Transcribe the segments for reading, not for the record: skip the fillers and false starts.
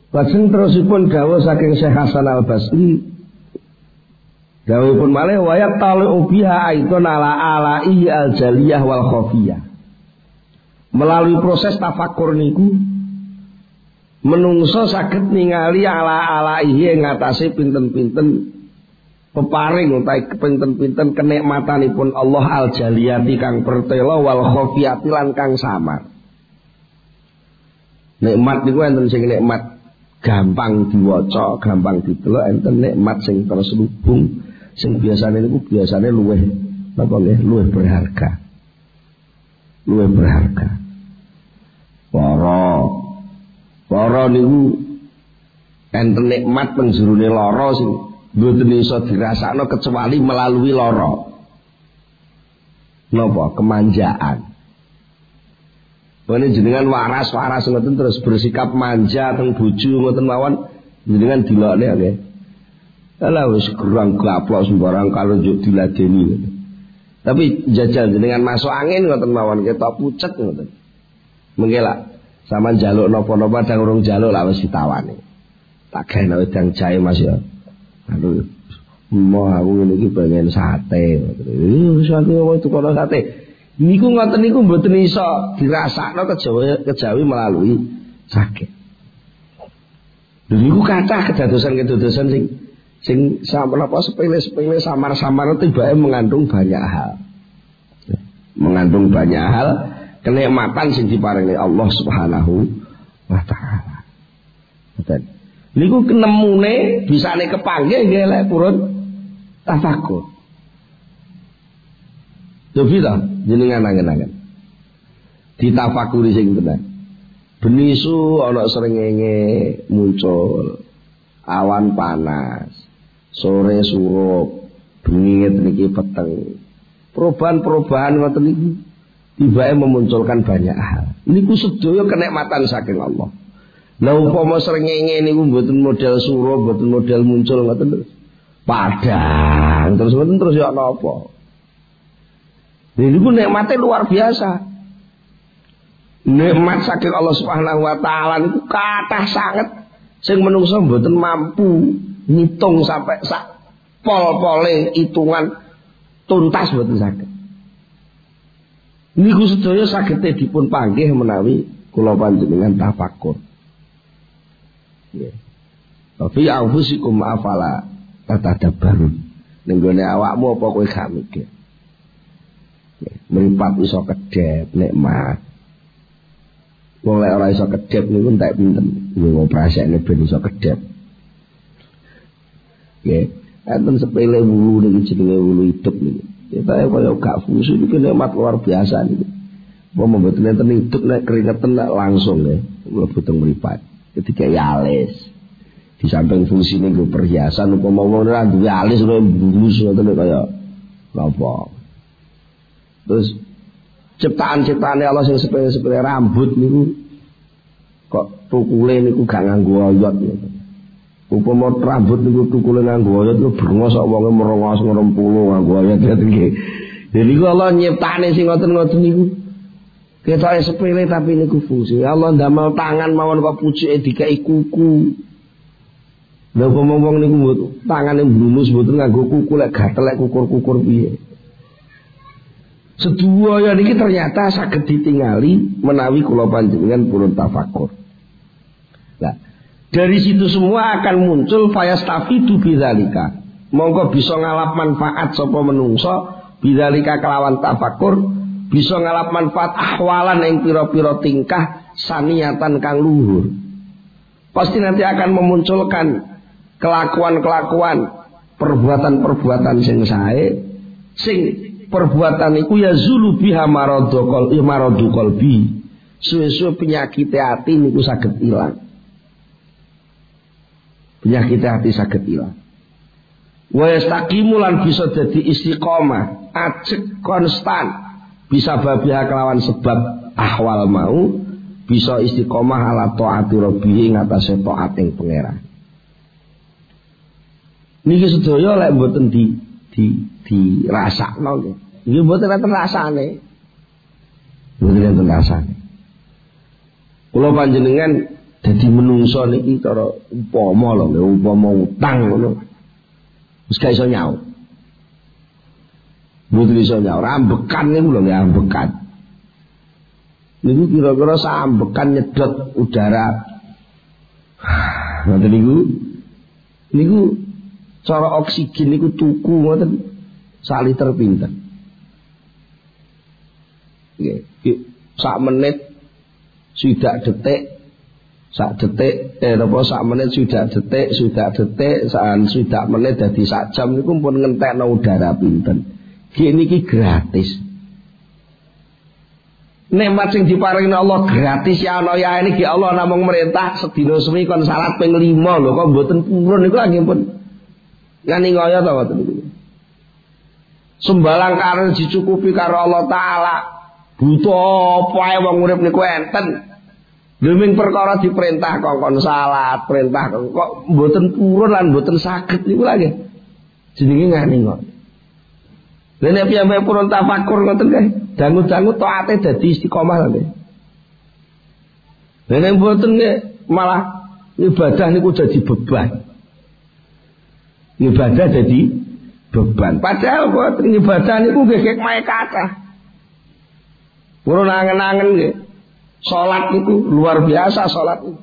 Lajeng terusipun dawuh saking Syekh Hasan Al-Basri, dawuhipun malih wa yaqtalu biha aidon ala alaihi al-jaliyah wal khafiyah. Melalui proses tafakur niku menungso saged ningali ala alaihi ing ngatasé pinten-pinten peparing utawi pinten-pinten kenikmatanipun Allah al-jaliyati kang pertela wal khafiyati lan kang samar. Nikmat niku enten sing nikmat gampang diwaca, gampang didelok, enten nikmat sing terselubung, sing biasane niku biasane luwih napa nggih, luwih berharga. Luwih berharga. Lara niku enten nikmat penjurune lara sing mboten iso dirasakno kecuali melalui lara. Napa? Kemanjaan. Ini jenengan waras ngoten terus bersikap manja teng bojo ngoten mawon jenengan dilokne nggih. Ala wis gerang gaplok sembarang kalau njuk diladeni. Tapi jajal jenengan masuk angin ngoten mawon ketok pucet ngoten. Mengke lak sampean njaluk napa-napa dang urung njaluk lak wis ditawani. Tak gawe wedang jahe Mas ya. Aduh, mau aku ngene iki pengen sate. Wis aku tukono sate. Niku ngoten niku mboten iso dirasakno kejawi melalui sakit. Niku kathah kedadosan sing samapa sepele-sepele samar-samar tibake mengandung banyak hal. Mengandung banyak hal kenikmatan sing diparingi Allah Subhanahu wa taala. Ngoten. Niku kenemune bisane kepanggih nggih lek purun tafakur. Coba ta jenengan angen-angen. Ditafakuri sing tenan. Benisu ana srengenge muncul, awan panas, sore surup, bengi niki peteng. Perubahan-perubahan ngoten niku tibake memunculkan banyak hal. Niku sedaya kenikmatan saking Allah. Lah umpama srengenge niku mboten model surup, mboten model muncul ngoten padang terus ngoten terus ya napa? Ini pun nikmatnya luar biasa. Nikmat saking Allah Subhanahu wa taala niku kathah sanget sing menungso mboten mampu ngitung sampai sak pol-pole hitungan tuntas mboten saged. Niku sedaya saged dipun panggih menawi kula panjenengan tafakur. Nggih. Tapi anfusikum afala tatadabbarun. Ning gone awakmu apa kowe gak mikir? Mripat iso kedhep nikmat. Wong lek ora iso kedhep niku entek pinten nggo prasekne ben iso kedhep. Nggih, enten sepele wulu niki jenenge wulu hidup niki. Kita kaya gak fusu iki nikmat luar biasa niki. Wong mboten enten hidup nek keringetan langsung nggih, mlebu teng mripat. Ketika alis. Di samping fungsine nggo perhiasan upama wong ora duwe alis kaya bulus ngoten kaya napa. Terus ciptaan-ciptaane Allah sing sepele-sepele rambut niku kok tukule niku gak nganggo oyot niku. Upama rambut niku tukule nganggo oyot niku brengos kok wonge merongos ngrempulu nganggo oyot nggih. Lha niku Allah nyiptane sing ngoten-ngoten niku ketoke sepele tapi niku fungsi. Allah ndamel tangan mawon kok pucuke dikai kuku. Lha upama wong niku tangane blunus mboten nganggo kuku lek gatel lek kukur-kukur piye. Sedaya niki ternyata saged ditingali menawi kula panjenengan purun tafakur. Nah, dari situ semua akan muncul fayastafidu bidzalika. Monggo bisa ngalap manfaat sapa menungso bidzalika kelawan tafakur, bisa ngalap manfaat ahwalan ing pira-pira tingkah saniatan kang luhur. Pasti nanti akan memunculkan kelakuan-kelakuan, perbuatan-perbuatan sing sae sing perbuatan iku ya zulu biha maradu qalbi. Suwe-suwe penyakit hati niku saged ilang. Penyakit hati saged ilang. Wa yastaqimu lan bisa dadi istiqomah, ajeg konstan. Bisa babiha kelawan sebab ahwal mau bisa istiqomah ala taati rabbi ing atase taat ing pangeran. Niki sedaya lek mboten dirasakno nggih. Nggih mboten enten rasane. Mboten enten rasane. Kula panjenengan Dadi menungso niki cara upama lho, upama utang ngono. Wis gak iso nyaur. Mboten iso nyaur, ambekan niku lho, ambekan. Niku kira-kira sambekan nyedot udara. Ngoten niku cara oksigen niku tuku ngoten sak liter pinten. Nggih, sak menit sudah detik, sak menit sudah detik, sudah menit dadi sak jam niku pun ngentekno udara pinten. Niki gratis. Nikmat sing diparingi Allah gratis ya ana ya niki Allah namung merintah sedina suwi kon salat ping 5 lho kok mboten purun niku lagi pun ngani ngoyo ta ngoten niku. Sembalang karo dicukupi karo Allah taala. Butuh apa ae wong urip niku enten. Luming perkara diperintah kongkon salat, perintah kok mboten purun lan mboten saged niku lagi. Jenenge ngani kok. Lah nek piyambake purun tafakur ngoten kae, dangu-dangu taate dadi istiqomah lho. Lah nek mboten malah ibadah niku dadi beban. Ibadah dadi beban. Padahal kok ibadah niku nggih hikmahe kathah. Purun angen-angen nggih. Salat niku luar biasa salat niku.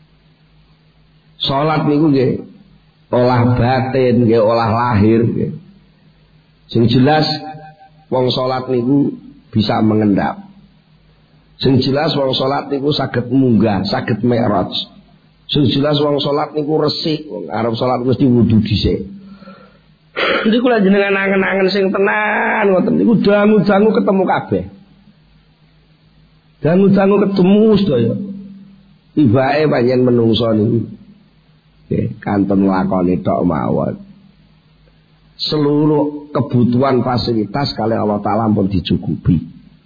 Salat niku nggih olah batin, nggih olah lahir nggih. Sing jelas wong salat niku bisa mengendap. Sing jelas wong salat niku saged munggah, saged mi'raj. Sing jelas wong salat niku resik, wong arep salat mesti wudu dhisik. Niku lha jenengan angen-angen sing tenan ngoten niku dangu-dangu ketemu kabeh. Dangu-dangu ketemu sedaya. Tibake panjenengan menungso niku. Nggih, kanten lakoni tok mawon. Seluruh kebutuhan fasilitas kali Allah Ta'ala pun dicukupi.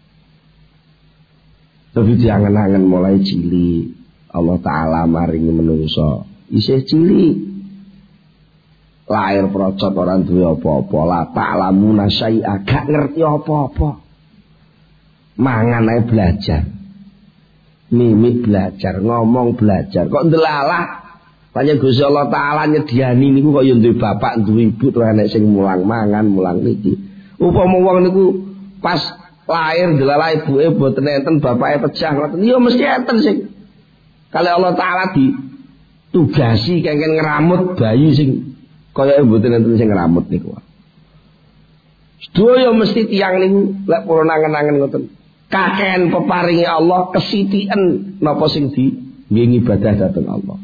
Tapi diangen-angen mulai cilik Allah Ta'ala maringi menungso isih cilik lahir procot orang duwe apa-apa la ta'lamuna syai'a gak ngerti apa-apa mangan ae belajar mimik belajar ngomong belajar kok ndelalah panjang Gusti Allah Ta'ala nyediani niku kok ya duwe bapak duwe ibu terus enek sing mulang mangan mulang niki upama wong niku pas lahir ndelalah ibuke boten enten bapake pejah ngoten ya mesti enten sing kali Allah Ta'ala ditugasi kengken ngeramut bayi sing kaya mboten enten sing ngeramut niku sedaya mesti tiyang niku lek purun angen-angen ngoten kakehan peparingi Allah kesithien napa sing di nggih ibadah dhateng Allah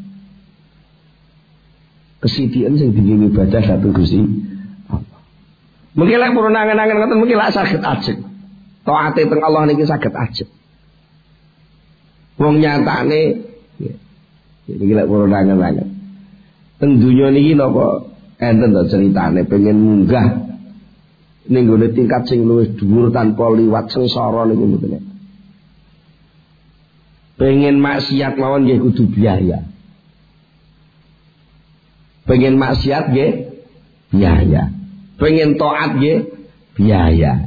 kesithien sing dinggih ibadah dhateng Gusti Allah. Mungkin lek purun angen-angen ngoten mungkin lak saged ajeg. Taate teng Allah niki saged ajeg. Wong nyatane iki lek purun angen-angen. Teng donya niki napa enten to ceritane pengen munggah ning gone tingkat sing luwih dhuwur tanpa liwat sengsara niku mboten. Pengen maksiat mawon nggih kudu biaya. Pengen maksiat nggih biaya. Pengen taat nggih biaya.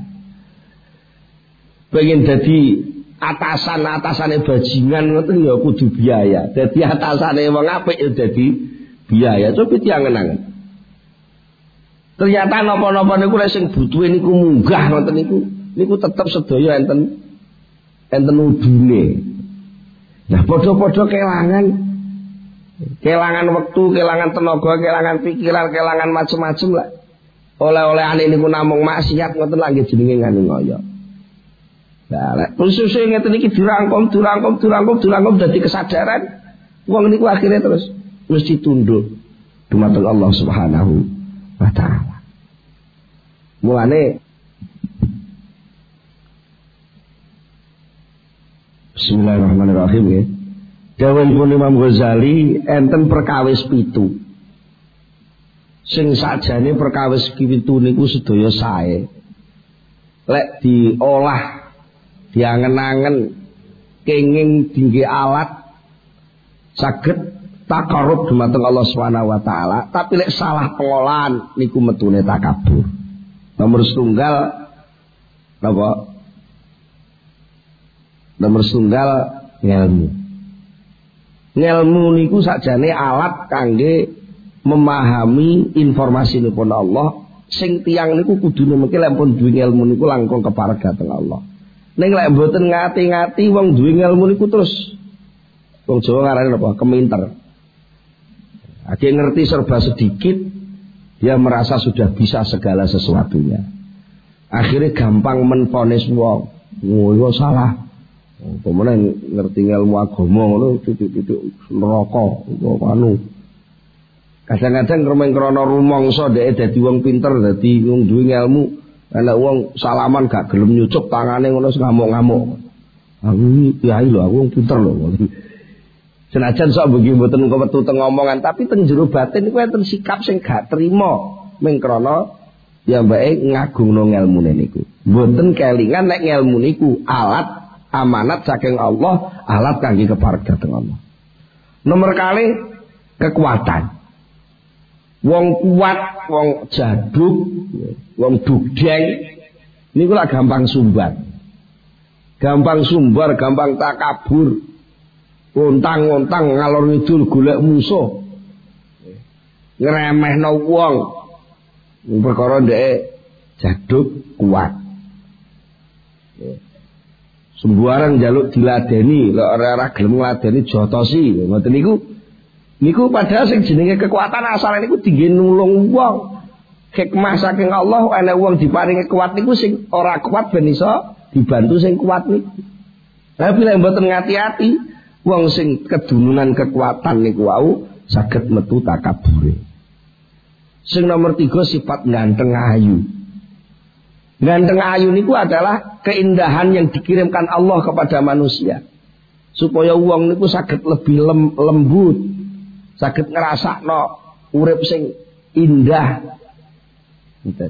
Pengen dadi atasan-atasane bajingan ngoten ya kudu biaya. Dadi atasane wong apik ya dadi biaya. Coba diangen-angen. Ternyata napa-napa niku lek sing butuhe niku munggah ngoten niku tetep sedaya enten udune. Nah padha-padha kelangan waktu, kelangan tenaga, kelangan pikiran, kelangan macam-macam lah. Oleh-olehane niku namung maksiat ngoten lha nggih jenenge ngani ngoyo. Lah lek khususé ngeten iki dirangkum dadi kesadaran wong niku akhirnya terus mesti tunduk dumateng Allah Subhanahu wa taala. Mulane Bismillahirrahmanirrahim ya. Dawuhipun Imam Ghazali enten perkawis 7. Sing sakjane perkawis 7 niku sedaya sae. Lek diolah diangen-angen kenging dingge alat saged takarrub dumateng Allah Subhanahu wa taala, tapi lek salah pengolahan niku metune takabur. Nomor setunggal napa? Nomor setunggal ilmu. Ngelmu niku sakjane alat kangge memahami informasinipun Allah. Sing tiyang niku kudune mengki lek pun duwe ngelmu niku langkung kepareng dhateng Allah. Ning lek mboten ngati-ngati wong duwe ngelmu niku terus wong Jawa ngarani apa? Keminter. Dia ngerti serba sedikit, dia merasa sudah bisa segala sesuatunya. Akhirnya gampang menvonis wong. Oh, iya salah. Kemudian ngerti ilmu agama ngono titik-titik neraka anu. Kadang-kadang krana rumangsa dhek dadi wong pinter, dadi wong duwe ilmu, ana wong salaman gak gelem nyucuk tangane ngono ngamuk-ngamuk. Aku kiai lho, aku wong pinter lho. Senajan sok begitu mboten kewetu teng ngomongan, tapi teng jero batin niku enten sikap sing gak trima ming krana ya mbake ngagungno ngelmune niku. Mboten kelingan nek ngelmu niku alat amanat saking Allah, alat kangge kepareng dhateng Allah. Nomor kali kekuatan. Wong kuat, wong jaduk, wong dugdeng niku lak gampang sumbar. Gampang sumbar, gampang takabur. Untang-untang ngalor ngidul golek musuh. Ngremehno wong. Perkara ndek jaduk kuat. Sembarang njaluk diladeni, lek ora gelem ngladeni jotosi. Ngoten niku padahal sing jenenge kekuatan asal niku tinggi nulung wong. Hikmah saking Allah ana wong diparingi kuat niku sing ora kuat ben iso dibantu sing kuat niku. Tapi lek mboten ngati-ati, wong sing kedununan kekuatan niku wau saged metu takabure. Sing nomor 3 sifat ganteng ayu. Ganteng ayu niku adalah keindahan yang dikirimkan Allah kepada manusia. Supaya wong niku saged lebih lembut, saged ngrasakno urip sing indah. Ngoten.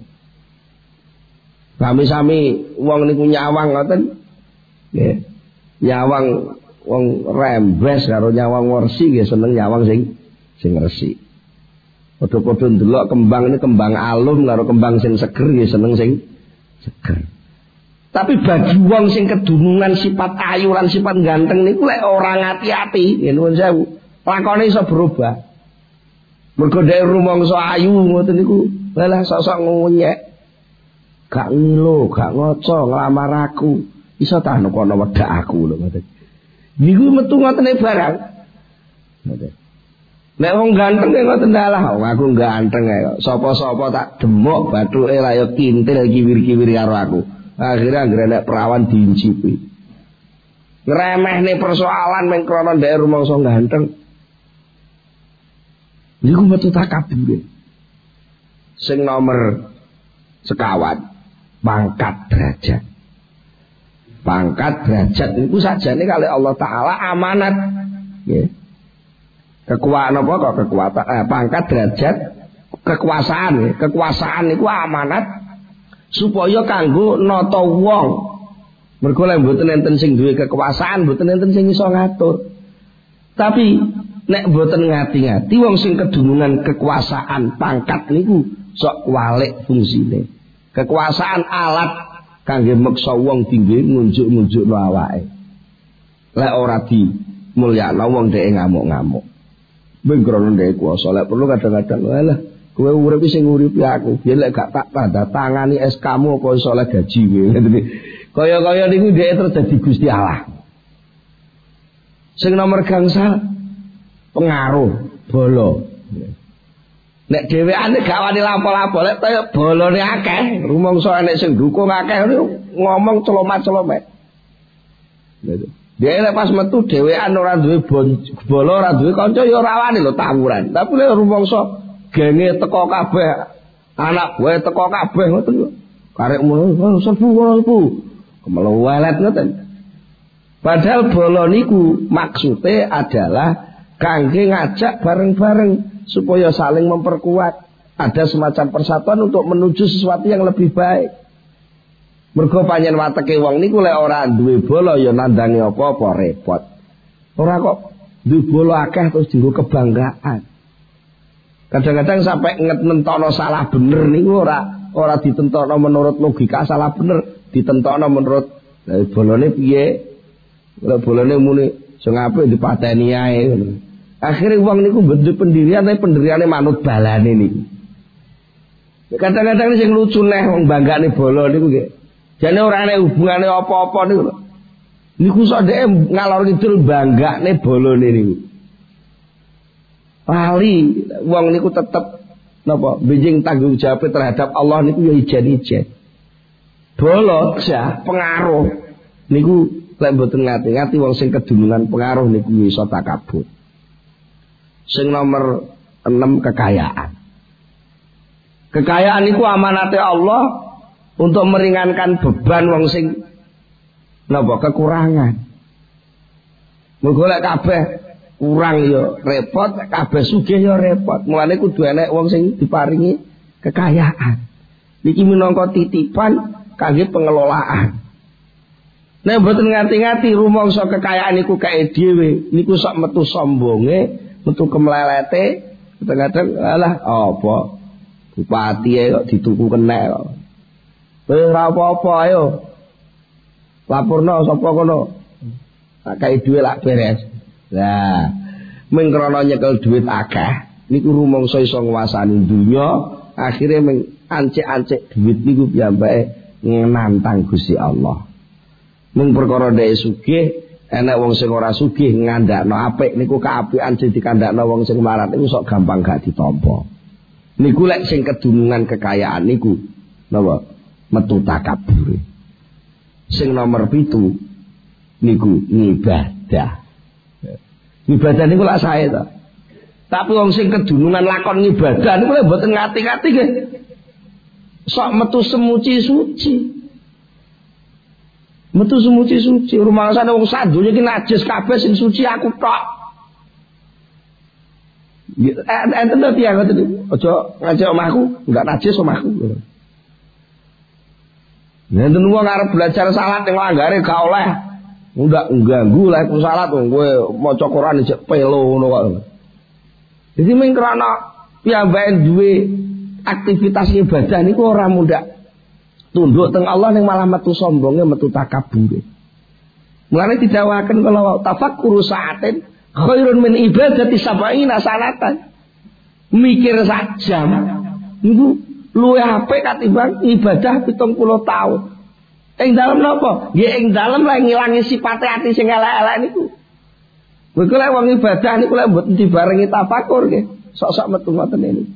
Sami-sami wong niku nyawang ngoten. Nggih. Nyawang wong rembes karo nyawang wersi nggih seneng nyawang sing resik. Padha-padha ndelok kembang ini kembang alum karo kembang sing seger nggih seneng sing seger. Tapi bagi wong sing kedunungan sifat ayu lan sifat ganteng niku lek ora ngati-ati, nggih nuwun sewu, lakone iso berubah. Mergo dhek rumangsa ayu ngoten niku, malah sosok ngunyek. Gak ngilo, gak ngoco nglamar aku. Iso ta kono wedak aku lho ngoten. Niku metu ngotene barang. Ngoten. Nek wong ganteng ngoten dalah, aku ganteng ae. Sapa-sapa tak demok bathuke la yo kintil kiwir-kiwir karo aku. Akhirnya anggere nek perawan diincipi. Ngremehne persoalan meng krana ndek rumangsa ganteng. Niku metu takabure. Sing nomor sekawan pangkat derajat. Pangkat derajat niku sajane kali Allah Taala amanat. Nggih. Kekuatan apa kok kekuatan pangkat derajat kekuasaan. Kekuasaan niku amanat supaya kanggo nata wong. Mergo lek mboten enten sing duwe kekuasaan, mboten enten sing iso ngatur. Tapi nek mboten ngati-ngati wong sing kedunungan kekuasaan pangkat niku sok walik fungsine. Kekuasaan alat kangge meksa wong tinggi ngunjuk-ngunjukno awake. Lek ora di mulyakno wong dhek ngamuk-ngamuk. Ben krono ndek kuwasa lek perlu kadang-kadang alah kowe urip sing nguripi aku. Yen lek gak tak tanda tangani SK-mu apa iso oleh gaji kowe. Kaya-kaya niku dhek terus dadi Gusti Allah. Sing nomor gangsal pengaruh bolo. Nek dhewekane gak wani lapo-lapo lek kaya bolone akeh, rumangsa nek sing dukung akeh ngomong celomat-celomet. Dia lek pas metu dhewean ora duwe bolo, ora duwe kanca ya ora wani lho tawuran. Tapi lek rumangsa genge teko kabeh, anak buah teko kabeh ngoten lho. Karek ngono, sepu. Kemeluwelet ngoten. Padahal bolo niku maksude adalah kangge ngajak bareng-bareng supaya saling memperkuat. Ada semacam persatuan untuk menuju sesuatu yang lebih baik. Mergo panjen wateke wong niku lek ora duwe bola ya nandangi apa-apa repot. Ora kok duwe bola akeh terus dienggo kebanggaan. Kadang-kadang sampai ngetentokno salah bener niku ora ditentokno menurut logika salah bener, ditentokno menurut bolane piye. Lek bolane muni sing apik dipateni ae ngono. Akhire wong niku bentuk pendirian tapi pendiriane manut balane niku. Kadang-kadang sing lucu neh wong banggane bola niku nggih. Jane ora ana hubungane apa-apa niku lho. Niku sok dhek ngalor kidul banggane bolone niku. Wali wong niku tetep napa benjing tanggung jawab terhadap Allah niku ya ijen-ijen. Bola jah pengaruh niku lek mboten ngati-ngati wong sing kedunungan pengaruh niku iso takabur. Sing nomor 6 kekayaan. Kekayaan niku amanate Allah untuk meringankan beban wong sing napa kekurangan. Mergo lek kabeh kurang ya repot, kabeh sugih ya repot. Mulane kudu enek wong sing diparingi kekayaan. Niki minangka titipan kangge pengelolaan. Nek mboten ngati-ngati rumangsa kekayaan niku kae dhewe, niku sok metu sombonge, metu kemlelete, kadang-kadang alah apa bupati kok dituku kenek kok. Ora apa-apa ayo. Laporno sapa kono. Tak kae dhuwit lak beres. Lah, mung krana nyekel dhuwit akeh, niku rumangsa iso nguasani dunya, akhire mung ancik-ancik dhuwit niku piyambake nantang Gusti Allah. Mung perkara dhek sugih, enek wong sing ora sugih ngandakno apik niku kaapikan sing dikandakno wong sing melarat niku sok gampang gak ditampa. Niku lek sing kedunungan kekayaan niku napa metu takabur. Sing nomor 7 niku ngibadah. Ibadah niku lak sae to. Tapi wong sing kedunungan lakon ngibadah niku lek mboten ngati-ngati nggih. Sok metu semuci suci. Metu semuci suci. Rumangsane wong sak donya iki najis kabeh sing suci aku tok. Enten to tiyang ngoten. Aja ngajak omahku, enggak najis omahku. Enten wong arep belajar salat ning langgare gak oleh. Enggak ngganggu lek salat kowe maca Quran jek pelo ngono kok. Dadi mung krana piyambake duwe aktivitas ibadah niku ora mudah tunduk teng Allah ning malah metu sombonge metu takabure. Mulane didawaken kala tafakkuru sa'atin khairun min ibadati sab'ina sanatan. Mikir sak jam niku luwih apik katimbang ibadah 70 tahun. Ing dalem napa? Nggih ing dalem lek ngilangi sifate ati sing elek-elek niku. Kowe lek wong ibadah niku lek mboten dibarengi tafakur nggih, sok-sok metu ngoten niku.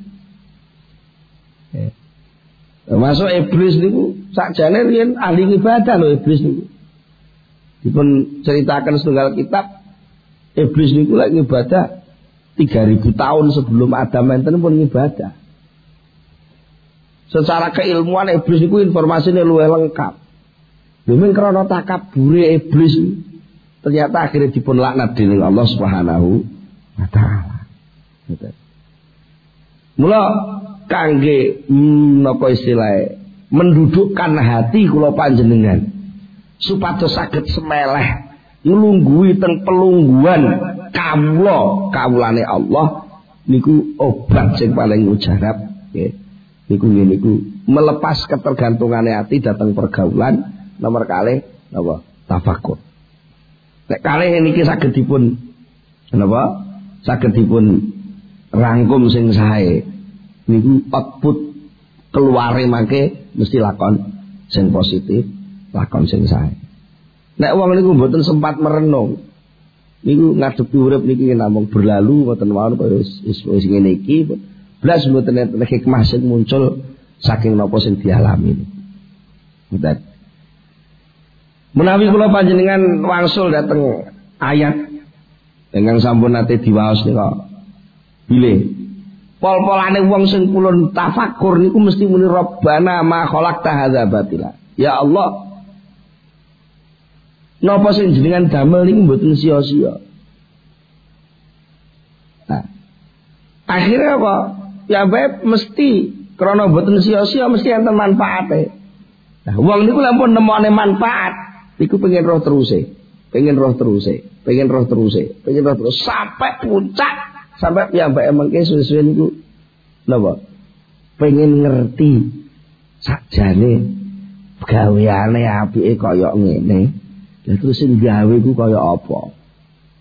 Masuk iblis niku sakjane riyen ahli ibadah lho iblis niku. Dipun ceritakan setunggal kitab iblis niku lek ibadah 3000 tahun sebelum Adam enten pun ibadah. Secara keilmuan iblis niku informasinya luwih lengkap. Memang karena takabure iblis ternyata akhirnya dipun laknat dening Allah Subhanahu wa taala. Mula kangge napa istilahé mendudukkan hati kula panjenengan supados saged semeleh nglungguhi teng pelungguhan kawulane Allah niku obat sing paling mujarab nggih. Niku melepas ketergantungane hati datang pergaulan. Nomor kalih napa tafakur. Nek kalih niki saged dipun napa saged dipun rangkum sing sae niku output keluare mangke mesti lakon sing positif, lakon sing sae. Nek wong niku mboten sempat merenung niku ngadepi urip niki namung berlalu mboten mawon wis ngene iki blas mboten enten hikmah sing muncul saking napa sing dialami. Mboten. Menawi kula panjenengan wangsul dateng ayat ingkang sampun nate diwaos nika bilih pol-polane wong sing pulun tafakur niku mesti muni Rabbana ma khalaqta hadza batila. Ya Allah, napa sing jenengan damel niku mboten sia-sia. Nah, akhirnya apa? Ya bae mesti krana mboten sia-sia mesti enten manfaate. Nah, wong niku lampun nemokne manfaat niku pengen roh terus sampai puncak sampai piyambake mengke suwe-suwe niku napa pengen ngerti sakjane gaweane apike kaya ngene lha terus sing gawe ku kaya apa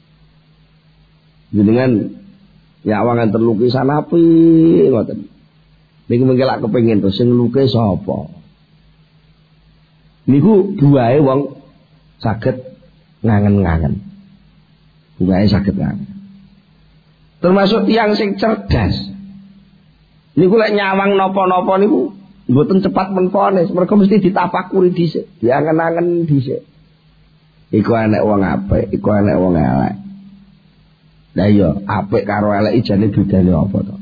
Jenengan nyawangan terlukisan api ngoten. Niku mengke lak kepengin to sing lukis sapa? Niku buahe wong saged ngangen-ngangen. Buahe saged ngangen. Termasuk tiyang sing cerdas. Niku lek nyawang napa-napa niku mboten cepat menfonis, mergo mesti ditafakuri dhisik, diangen-angen dhisik. Iku enek wong apik, iku enek wong elek. Lah iya, apik karo elek ijane bedane apa to?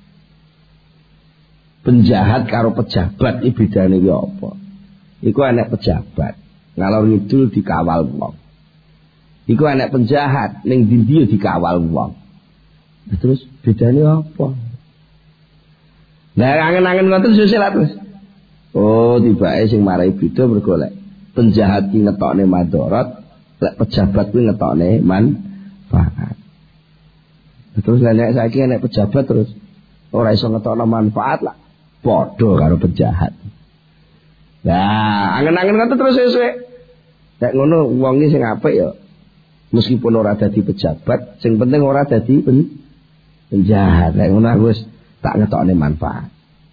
Penjahat karo pejabat iki bedane ki apa? Iku enek pejabat, ngalor ngidul dikawal wong. Iku enek penjahat ning ndi dikawal wong. Terus bedane apa? Lah angen-angen ngoten susah lah terus. Oh, tibake sing marai beda mergo lek penjahat ki ngetokne madharat, lek pejabat kuwi ngetokne manfaat. Terus nek saiki nek pejabat terus ora iso ngetokno manfaat lah, padha karo penjahat. Lah, angen-angen ngoten terus sesuk. Nek ngono wong iki sing apik ya meskipun ora dadi pejabat, sing penting ora dadi penjahat. Nek ngono aku wis tak ngetokne manfaat.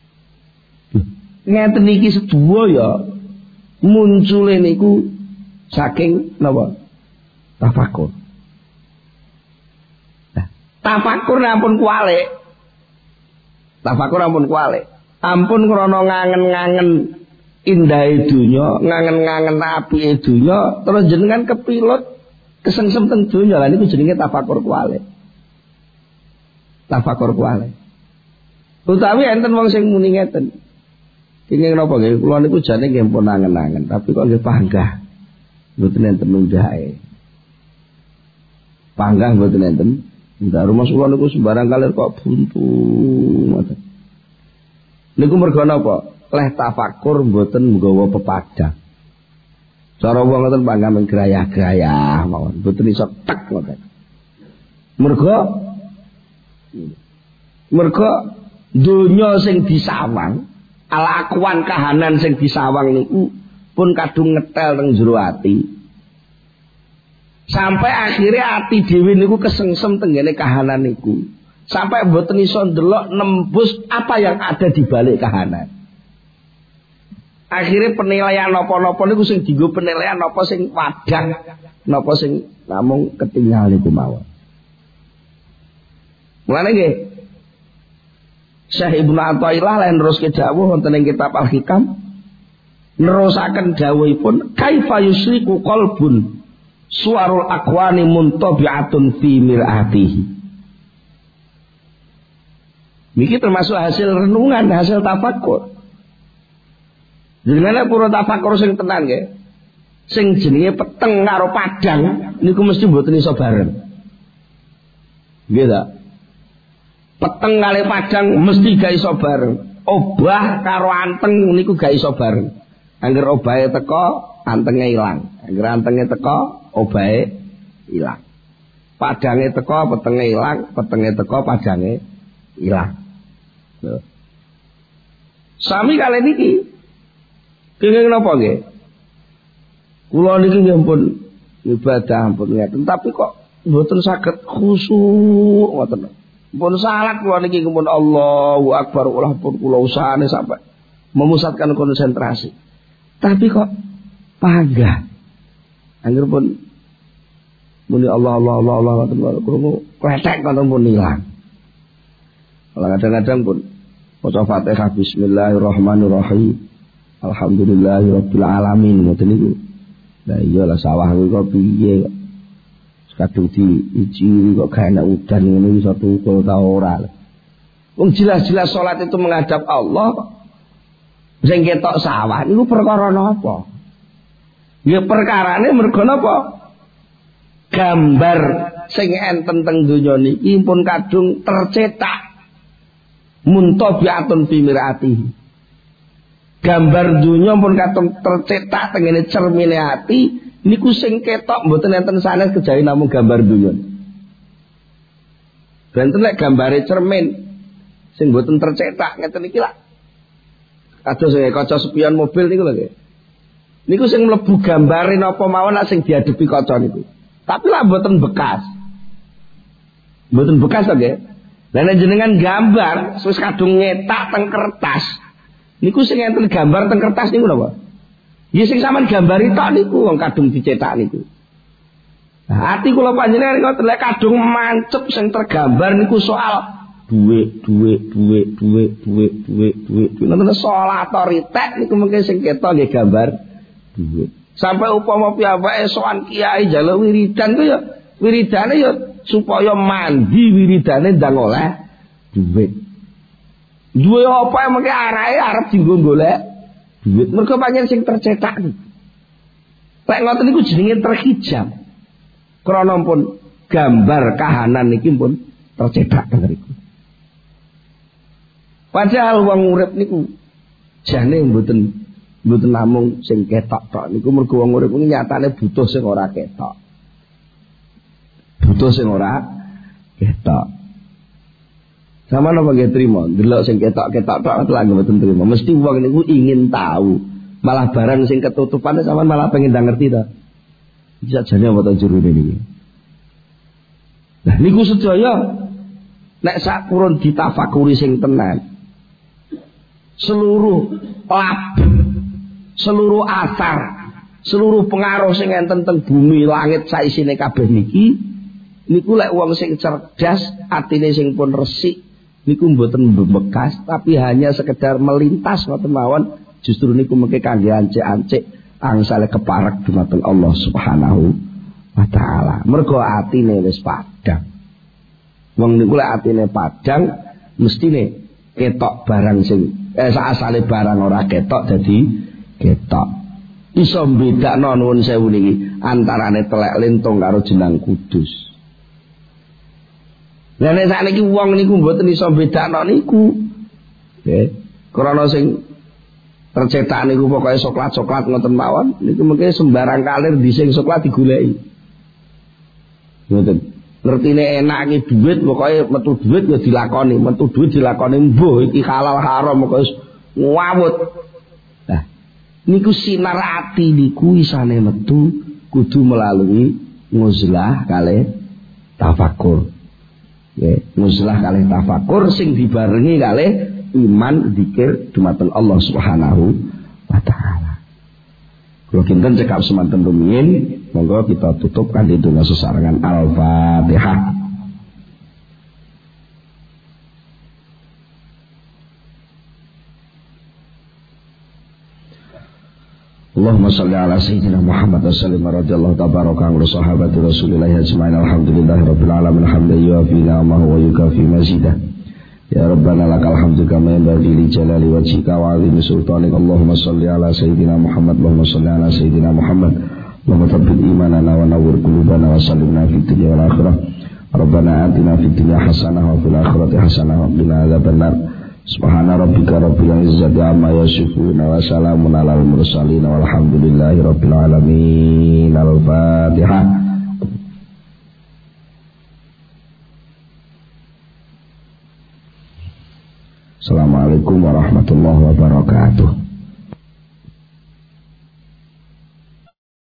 Ngeten iki sedaya ya muncule niku saking napa? Tafakur. Nah, tafakur ampun kualik. Tafakur ampun kualik. Ampun krana ngangen-ngangen indahe donya, ngangen-ngangen apike donya, terus jenengan kepilut kesengsem teng donya. Lah niku jenenge tafakur kualik. Tafakur kualik. Utawi enten wong sing muni ngeten. Kenging napa nggih kula niku jane nggih pun angen-angen, tapi kok nggih panggah. Mboten enten mundahe. Panggah mboten enten. Ndak rumah kula niku sembarang kalir kok buntu ngoten. Niku mergo napa? Leh tafakur mboten nggawa pepadang. Cara wong ngoten panggah menggrayah-grayah mawon, mboten iso tek ngoten. Mergo donya sing disawang, alakuan kahanan sing disawang niku pun kadung ngetel teng jero ati. Sampai akhirnya ati dhewe niku kesengsem tenggene kahanan niku. Sampai mboten iso ndelok nembus apa yang ada di balik kahanan. Akhirnya penilaian napa-napa niku sing dienggo penilaian napa sing wadang, napa sing namung ketinggal niku mawon. Mulane nggih Syekh Ibnu Athaillah lan neruske dawuh wonten ing kitab Al-Hikam nerusaken dawuhipun kaifa yusriku qalbun suwarul aqwani muntabi'atun fi mir'atihi. Niki termasuk hasil renungan, hasil tafakur. Jenenge pura tafakur sing tenan nggih. Sing jenenge peteng karo padang niku mesti mboten iso bareng. Nggih ta? Peteng kali padang mesti gak iso bareng. Obah karo anteng niku gak iso bareng. Angger obahe teko, antenge ilang. Angger antenge teko, obahe ilang. Padange teko, petenge ilang, petenge teko, padange ilang. Sami kali niki. Kenging napa nggih? Kula niki nggih pun ibadah ampun ngeten, tapi kok mboten saged khusyuk ngoten. Pun salat kula niki pun Allahu Akbar ulah pun kula usahane sampai memusatkan konsentrasi. Tapi kok panggah. Angger pun muni Allah krungu kletek ngoten pun ilang. Kadang-kadang pun maca Fatihah bismillahirrahmanirrahim. Alhamdulillahirabbil alamin ngoten niku. Lah iya lah sawah kok piye kok. Kadung diiji kok gak enak udan ngene iso tukul ta ora. Wong jelas-jelas salat itu menghadap Allah. Sing ketok sawah niku perkara napa? Ya perkarane mergo napa? Gambar sing enten teng donya niki pun kadung tercetak muntabi'atun fi mir'atihi. Gambar donya pun kadung tercetak tengene cermine ati. Niku sing ketok mboten enten sanes kejawi namung gambar donya. Benten lek gambare cermin sing mboten tercetak ngeten iki lak. Kados sing kaca spion mobil niku lho nggih. Niku sing mlebu gambare napa mawon lak sing diadepi kaca niku. Tapi lak mboten bekas. Mboten bekas to nggih. Lah nek jenengan gambar wis kadung nyetak teng kertas. Niku sing enten gambar teng kertas niku napa? Ya sing sampean gambari tok niku wong kadung dicetak niku. Nah, ati kula panjenengan ngoten lek kadung mancep sing tergambar niku soal duit. Nonton salat ritek niku mengke sing ketok nggih gambar duit. Sampai upama piyambake sowan kiai njaluk wiridan ku ya wiridane ya supaya mandi wiridane ndang oleh duit. Duwe apa mengke arahe arep dienggo golek duit. Mergo pancen sing tercetak niku. Lek ngoten niku jenenge terhijab. Krana pun gambar kahanan niki pun tercetak teng mriku. Padahal wong urip niku jane mboten namung sing ketok tok niku mergo wong urip niku nyatane butuh sing ora ketok. Butuh sing ora ketok. Sama napa nggih trimo, delok sing ketok-ketok tok lagi mboten trimo. Mesti wong niku ingin tahu. Malah barang sing ketutupan sampean malah pengen ndang ngerti to. Bisa jane apa to jurune niki. Nah niku sedaya nek sak kurun ditafakuri sing tenan. Seluruh lab, seluruh asar, seluruh pengaruh sing enten teng bumi langit saisine kabeh niki niku lek wong sing cerdas atine sing pun resik niku mboten bebekas tapi hanya sekedar melintas ngoten mawon justru niku mengke kangge ancik-ancik angsale keparek dumateng Allah Subhanahu wa taala. Mergo atine wis padhang. Wong niku lek atine padhang mestine ketok barang sing asale barang ora ketok dadi ketok. Iso mbedakno nuwun sewu niki antarane telek lintong karo jenang kudus. Lah nek sakniki wong niku mboten iso mbedakno niku. Nggih. Krana sing tercetak niku pokoke coklat-coklat ngoten mawon niku mengke sembarang kalir dising coklat digoleki. Ngoten. Ngertine enak iki duit pokoke metu duit ya dilakoni, metu duit dilakoni mbuh iki halal haram pokoke ngawut. Nah, niku sinar ati niku isane metu kudu melalui nguzlah kalih tafakur. Nggih, nguzlah kalih tafakur sing dibarengi kalih iman zikir dumateng Allah Subhanahu wa taala. Kula kinten cekap semanten rumiyin. Monggo kita tutup kanthi donga sesarengan Al-Fatihah. Allahumma shalli ala sayyidina Muhammad wa sallim radhiyallahu tabaraka an sahabati Rasulillah ajma'in alhamdulillahi rabbil alamin hamdan yuwafi ni'amahu wa yukafi mazidah. Ya Rabbana lakal hamdu kama yanbaghi li jalali wajhika wa 'azimi sultanik. Allahumma shalli ala sayyidina Muhammad. Allahumma shalli ala sayyidina Muhammad. Allahumma thabbit imanana wa nawwir qulubana wa sallimna fid dunya wal akhirah. Rabbana atina fid dunya hasanah wa fil akhirati hasanah wa qina adzabannar. Subhana rabbika rabbil izzati amma yasifun wa salamun alal mursalin walhamdulillahi rabbil alamin. Al-Fatihah. Assalamualaikum warahmatullahi wabarakatuh.